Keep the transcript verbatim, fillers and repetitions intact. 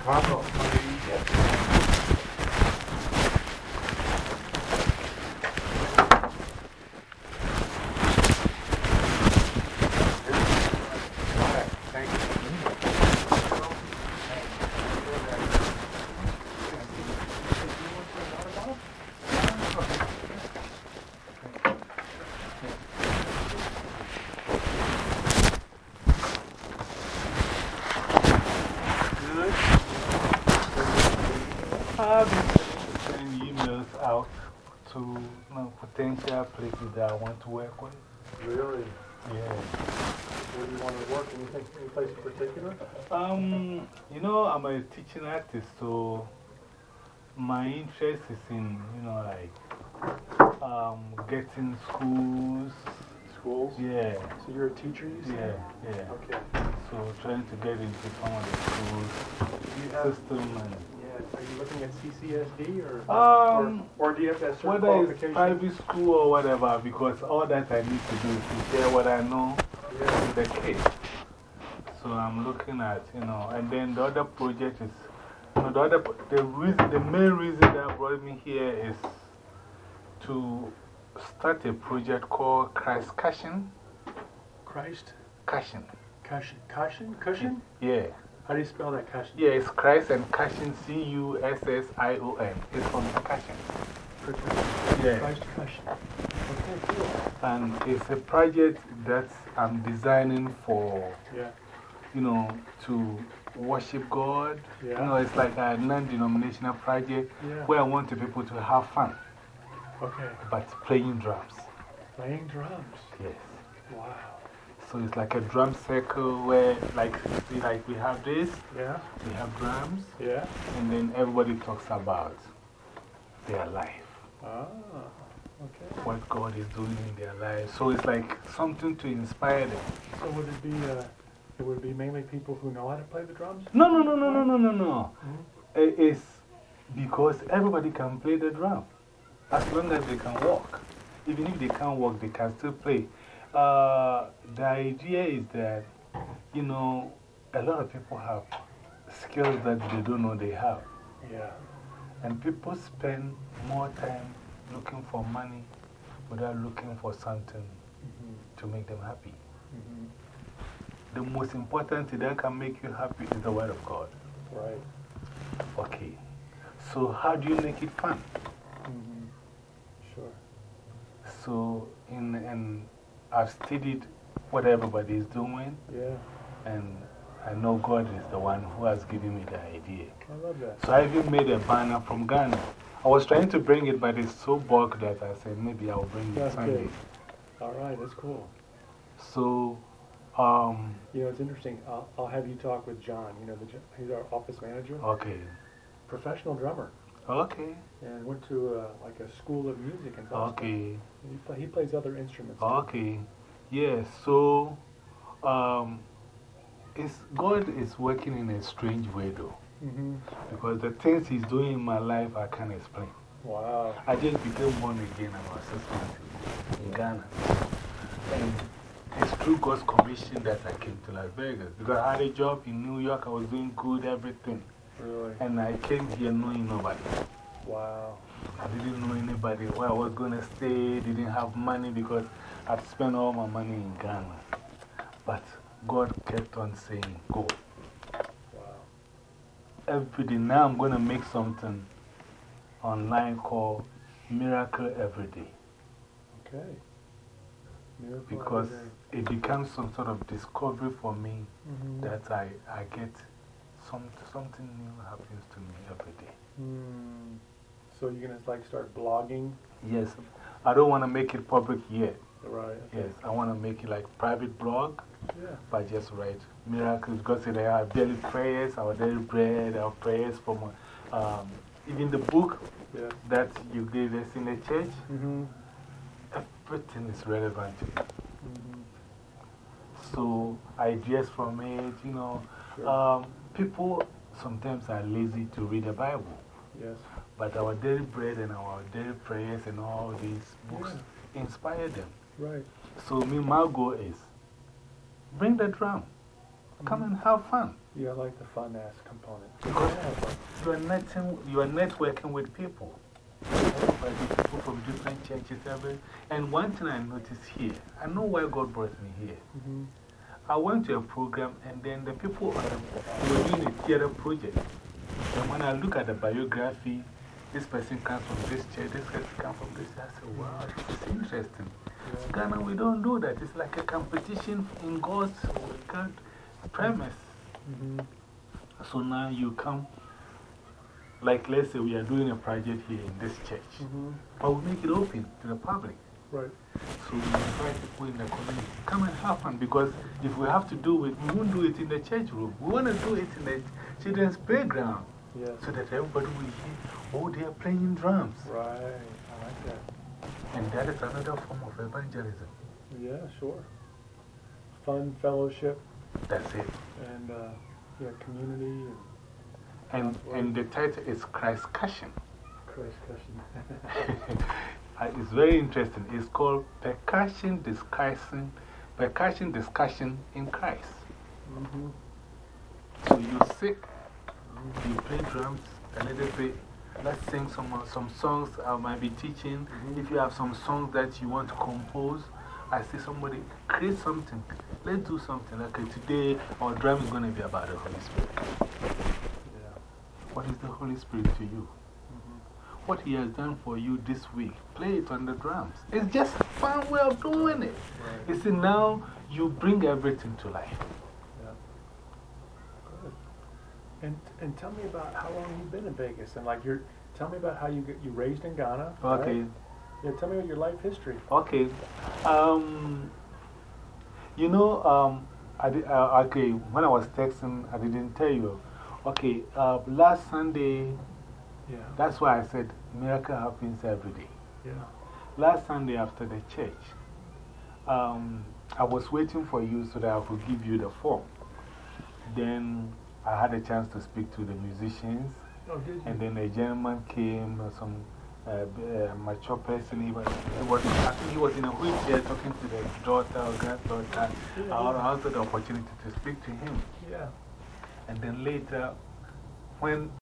Bravo. I've been sending emails out to you know, potential places that I want to work with. Really? Yeah. Where do you want to work? Anything, any place in particular? Um, you know, I'm a teaching artist, so my interest is in, you know, like um, getting schools. Schools? Yeah. So you're a teacher, you Yeah, said? yeah. Okay. So trying to get into some of the schools You have, system and. yeah, are you looking at C C S D or, Um, or, or do you have to have certain whether it's qualifications? private school or whatever, because all that I need to do is to share what I know Yeah. with the kids. So I'm looking at, you know, and then the other project is, you know, the, other, the, reason, the main reason that brought me here is to start a project called Christ Cushion. Christ? Cushion. Cushion? Cushion? Cushion? Yeah. How do you spell that, Cushion? Yeah, it's Christ and Cushion, C U S S I O N. It's from Cushion. Yeah. Christ Cushion. Okay, cool. And it's a project that I'm designing for, Yeah. you know, to worship God. Yeah. You know, it's like a non denominational project Yeah. where I want the people to have fun, Okay. but playing drums. Playing drums. Yes. Wow. So it's like a drum circle where, like, see, like we have this, Yeah. we have drums, Yeah. and then everybody talks about their life. Ah. Okay. What God is doing in their lives. So it's like something to inspire them. So would it be, uh, it would be mainly people who know how to play the drums? No, no, no, no, no, no, no, no. Mm-hmm. It- It's because everybody can play the drum as long as they can walk. Even if they can't walk, they can still play. Uh, the idea is that, you know, a lot of people have skills that they don't know they have. Yeah. And people spend more time looking for money without looking for something Mm-hmm. to make them happy. Mm-hmm. The most important thing that can make you happy is the Word of God. Right. Okay. So, how do you make it fun? Mm-hmm. Sure. So, in, in, I've studied what everybody is doing, Yeah. and I know God is the one who has given me the idea. I love that. So, I even made a banner from Ghana. I was trying to bring it, but it's so bulk that I said maybe I'll bring it That's Sunday. good. All right, that's cool. So, um, You know, it's interesting. I'll, I'll have you talk with John. You know, the, he's our office manager, okay. professional drummer, Okay. and went to uh, like a school of music in Boston. Okay. He, play, he plays other instruments. too. Okay. Yes. So, um, it's, God is working in a strange way, though. Mm-hmm. Because the things He's doing in my life, I can't explain. Wow. I just became born again about six months ago in Ghana. And it's through God's commission that I came to Las Vegas. Because I had a job in New York, I was doing good, everything. Really? And I came here knowing nobody. Wow. I didn't know anybody where I was going to stay, didn't have money because I'd spent all my money in Ghana. But God kept on saying, go. Wow. Every day now I'm going to make something online called Miracle Every Day. Okay. Miracle Because every day. it becomes some sort of discovery for me Mhm. that I, I get some, something new happens to me every day. Hmm. So you're going to like start blogging? Yes, I don't want to make it public yet. Right. Okay. Yes, I want to make it like private blog, Yeah. but just write miracles because they have daily prayers, our daily bread, our prayers from um, even the book Yeah. that you gave us in the church. Mm-hmm. Everything is relevant to me. Mm-hmm. So, ideas from it, you know. Sure. Um, people sometimes are lazy to read the Bible, Yes. but our daily bread and our daily prayers and all these books inspire them. Right. So, me, my goal is bring the drum. Come Mhm. and have fun. Yeah, I like the fun-ass component. Because Yeah, but- you are, netting, you are networking with people. Everybody, people from different churches. Every, and one thing I noticed here, I know why God brought me here. Mhm. I went to a program, and then the people um, were doing a theater project. And when I look at the biography, this person comes from this church, this person comes from this. I said, wow, this is interesting. Yeah. Ghana, we don't do that. It's like a competition in God's God premise. Mhm. So now you come, like let's say we are doing a project here in this church, Mhm. but we make it open to the public. Right. So we invite people in the community, come and have fun, because if we have to do it, we won't do it in the church room. We want to do it in the children's playground Yes. so that everybody will hear, oh, they are playing drums. Right. I like that. And that is another form of evangelism. Yeah, sure. Fun, fellowship, That's it. and uh, yeah, community and And, and the title is Christ Cushion. Christ cushion. Uh, It's very interesting. It's called Percussion Discussion, Percussion Discussion in Christ. Mhm. So you sit, you play drums a little bit. Let's sing some, uh, some songs I might be teaching. Mhm. If you have some songs that you want to compose, I see somebody create something. Let's do something. Okay, today our drum is going to be about the Holy Spirit. Yeah. What is the Holy Spirit to you? Mhm. What He has done for you this week, play it on the drums. It's just a fun way of doing it. Right. You see, now you bring everything to life. Yeah. Good. And, and tell me about how long you've been in Vegas. And like, you're, tell me about how you get, you raised in Ghana. Okay. Right? Yeah, tell me about your life history. Okay. Um, you know, um, I did, uh, okay, when I was texting, I didn't tell you. Okay, uh, last Sunday, Yeah. that's why I said miracle happens every day. Yeah. Last Sunday after the church, um, I was waiting for you so that I could give you the form. Then I had a chance to speak to the musicians. Oh, did you? And then a gentleman came, uh, some uh, uh, mature person. He was, he was, I think he was in a wheelchair talking to the daughter or granddaughter. Yeah, I yeah. also had the opportunity to speak to him. Yeah. And then later, when